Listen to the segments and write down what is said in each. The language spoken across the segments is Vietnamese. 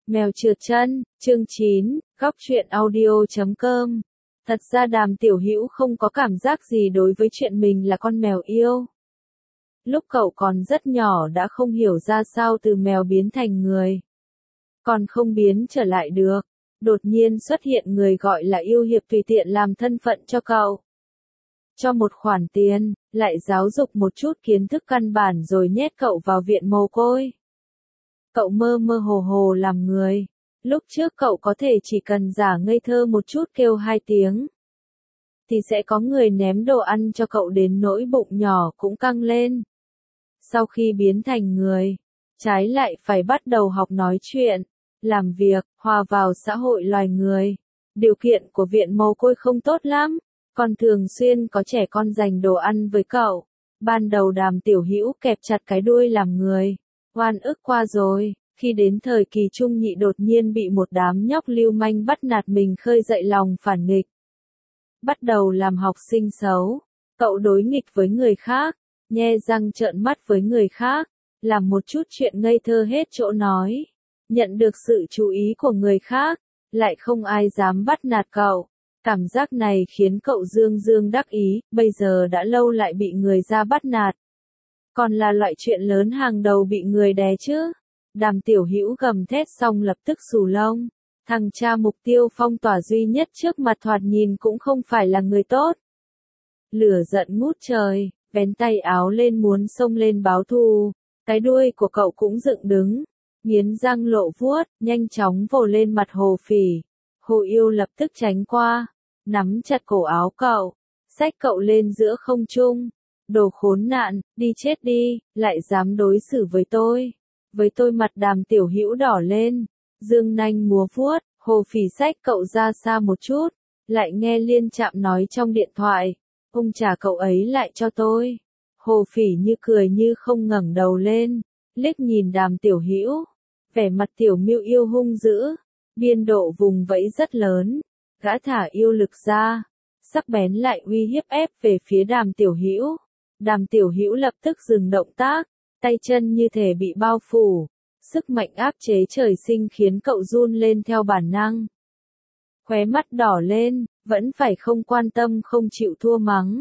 Mèo trượt chân, chương 9, góc truyện audio.com. Thật ra Đàm Tiểu Hữu không có cảm giác gì đối với chuyện mình là con mèo yêu. Lúc cậu còn rất nhỏ đã không hiểu ra sao từ mèo biến thành người. Còn không biến trở lại được. Đột nhiên xuất hiện người gọi là yêu hiệp tùy tiện làm thân phận cho cậu. Cho một khoản tiền, lại giáo dục một chút kiến thức căn bản rồi nhét cậu vào viện mồ côi. Cậu mơ mơ hồ hồ làm người. Lúc trước cậu có thể chỉ cần giả ngây thơ một chút kêu 2 tiếng. Thì sẽ có người ném đồ ăn cho cậu đến nỗi bụng nhỏ cũng căng lên. Sau khi biến thành người, trái lại phải bắt đầu học nói chuyện, làm việc, hòa vào xã hội loài người. Điều kiện của viện mồ côi không tốt lắm, còn thường xuyên có trẻ con giành đồ ăn với cậu. Ban đầu Đàm Tiểu Hữu kẹp chặt cái đuôi làm người. Oan ức qua rồi, khi đến thời kỳ trung nhị đột nhiên bị một đám nhóc lưu manh bắt nạt mình khơi dậy lòng phản nghịch. Bắt đầu làm học sinh xấu, cậu đối nghịch với người khác, nhe răng trợn mắt với người khác, làm một chút chuyện ngây thơ hết chỗ nói, nhận được sự chú ý của người khác, lại không ai dám bắt nạt cậu. Cảm giác này khiến cậu dương dương đắc ý, bây giờ đã lâu lại bị người ra bắt nạt. Còn là loại chuyện lớn hàng đầu bị người đè chứ. Đàm Tiểu Hữu gầm thét xong lập tức xù lông. Thằng cha mục tiêu phong tỏa duy nhất trước mặt thoạt nhìn cũng không phải là người tốt. Lửa giận ngút trời, vén tay áo lên muốn xông lên báo thù. Cái đuôi của cậu cũng dựng đứng, nghiến răng lộ vuốt, nhanh chóng vồ lên mặt Hồ Phỉ. Hồ Yêu lập tức tránh qua, nắm chặt cổ áo cậu, xách cậu lên giữa không trung. Đồ khốn nạn, đi chết đi, lại dám đối xử với tôi. Với tôi mặt Đàm Tiểu Hữu đỏ lên, dương nanh múa vuốt, Hồ Phỉ xách cậu ra xa một chút, lại nghe Liên Trạm nói trong điện thoại, ông trả cậu ấy lại cho tôi. Hồ Phỉ như cười như không ngẩng đầu lên, liếc nhìn Đàm Tiểu Hữu, vẻ mặt Tiểu Miêu yêu hung dữ, biên độ vùng vẫy rất lớn, gã thả yêu lực ra, sắc bén lại uy hiếp ép về phía Đàm Tiểu Hữu. Đàm Tiểu Hữu lập tức dừng động tác, tay chân như thể bị bao phủ, sức mạnh áp chế trời sinh khiến cậu run lên theo bản năng. Khóe mắt đỏ lên, vẫn phải không quan tâm không chịu thua mắng.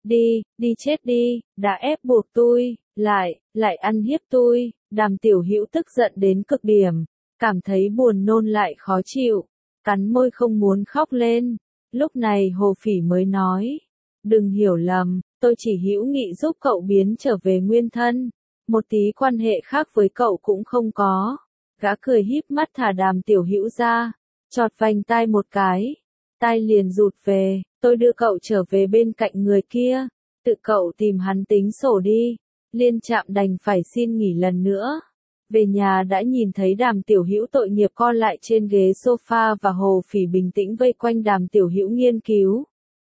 Đi chết đi, đã ép buộc tôi, lại ăn hiếp tôi. Đàm Tiểu Hữu tức giận đến cực điểm, cảm thấy buồn nôn lại khó chịu, cắn môi không muốn khóc lên. Lúc này Hồ Phỉ mới nói, đừng hiểu lầm, tôi chỉ hữu nghị giúp cậu biến trở về nguyên thân, một tí quan hệ khác với cậu cũng không có. Gã cười híp mắt thả Đàm Tiểu Hữu ra, chọt vành tai một cái, tai liền rụt về, tôi đưa cậu trở về bên cạnh người kia, tự cậu tìm hắn tính sổ đi. Liên Trạm đành phải xin nghỉ lần nữa. Về nhà đã nhìn thấy Đàm Tiểu Hữu tội nghiệp co lại trên ghế sofa và Hồ Phỉ bình tĩnh vây quanh Đàm Tiểu Hữu nghiên cứu.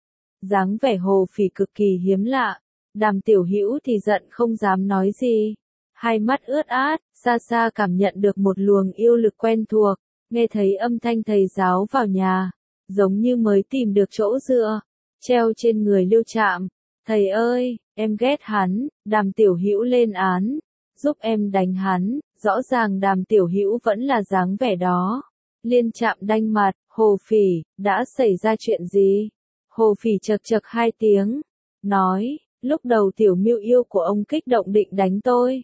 Dáng vẻ Hồ Phỉ cực kỳ hiếm lạ, Đàm Tiểu Hữu thì giận không dám nói gì. Hai mắt ướt át, xa xa cảm nhận được một luồng yêu lực quen thuộc, nghe thấy âm thanh thầy giáo vào nhà, giống như mới tìm được chỗ dựa, treo trên người Liêu Trạm. Thầy ơi, em ghét hắn. Đàm Tiểu Hữu lên án, giúp em đánh hắn. Rõ ràng Đàm Tiểu Hữu vẫn là dáng vẻ đó. Liên Trạm đanh mặt, Hồ Phỉ, đã xảy ra chuyện gì? Hồ Phỉ chậc chậc 2 tiếng, nói, lúc đầu Tiểu Miêu yêu của ông kích động định đánh tôi.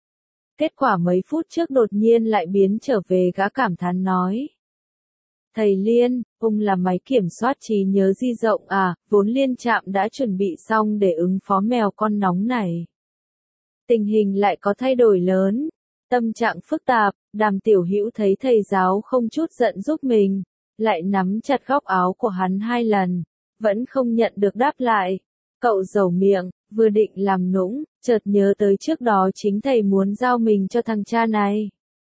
Kết quả mấy phút trước đột nhiên lại biến trở về. Gã cảm thán nói, thầy Liên, ông là máy kiểm soát trí nhớ di rộng à? Vốn Liên Trạm đã chuẩn bị xong để ứng phó mèo con nóng này. Tình hình lại có thay đổi lớn, tâm trạng phức tạp. Đàm Tiểu Hữu thấy thầy giáo không chút giận giúp mình, lại nắm chặt góc áo của hắn 2 lần, vẫn không nhận được đáp lại. Cậu dẩu miệng, vừa định làm nũng, chợt nhớ tới trước đó chính thầy muốn giao mình cho thằng cha này.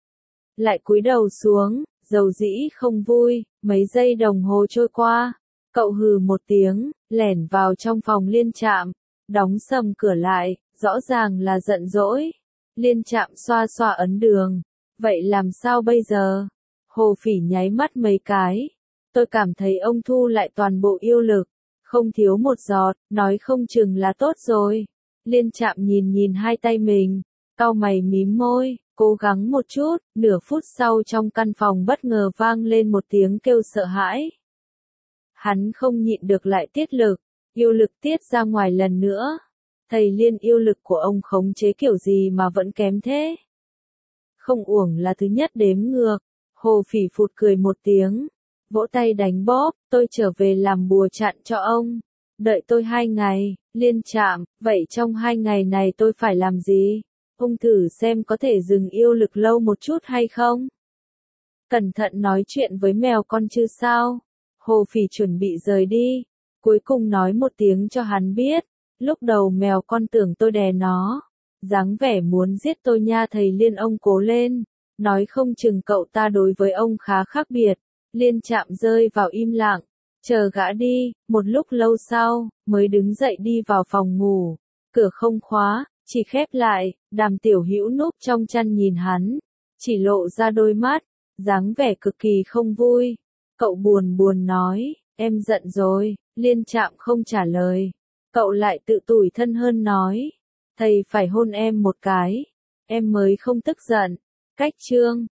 Lại cúi đầu xuống, dầu dĩ không vui. Mấy giây đồng hồ trôi qua, cậu hừ một tiếng, lẻn vào trong phòng Liên Trạm, đóng sầm cửa lại, rõ ràng là giận dỗi. Liên Trạm xoa xoa ấn đường, vậy làm sao bây giờ? Hồ Phỉ nháy mắt mấy cái, tôi cảm thấy ông thu lại toàn bộ yêu lực, không thiếu một giọt, nói không chừng là tốt rồi. Liên Trạm nhìn 2 tay mình, cau mày mím môi, Cố gắng một chút, nửa phút sau trong căn phòng bất ngờ vang lên một tiếng kêu sợ hãi. Hắn không nhịn được lại tiết lực, yêu lực tiết ra ngoài lần nữa. Thầy Liên, yêu lực của ông khống chế kiểu gì mà vẫn kém thế? Không uổng là thứ nhất đếm ngược. Hồ Phỉ phụt cười một tiếng, vỗ tay đánh bóp, tôi trở về làm bùa chặn cho ông. Đợi tôi 2 ngày, Liên Trạm, vậy trong 2 ngày này tôi phải làm gì? Ông thử xem có thể dừng yêu lực lâu một chút hay không? Cẩn thận nói chuyện với mèo con chứ sao? Hồ Phỉ chuẩn bị rời đi, cuối cùng nói một tiếng cho hắn biết. Lúc đầu mèo con tưởng tôi đè nó, dáng vẻ muốn giết tôi nha. Thầy Liên, ông cố lên, nói không chừng cậu ta đối với ông khá khác biệt. Liên Trạm rơi vào im lặng, chờ gã đi, một lúc lâu sau, mới đứng dậy đi vào phòng ngủ, cửa không khóa, chỉ khép lại. Đàm Tiểu Hữu núp trong chăn nhìn hắn, chỉ lộ ra đôi mắt, dáng vẻ cực kỳ không vui. Cậu buồn buồn nói, em giận rồi. Liên Trạm không trả lời. Cậu lại tự tủi thân hơn nói, thầy phải hôn em một cái, em mới không tức giận. Cách chương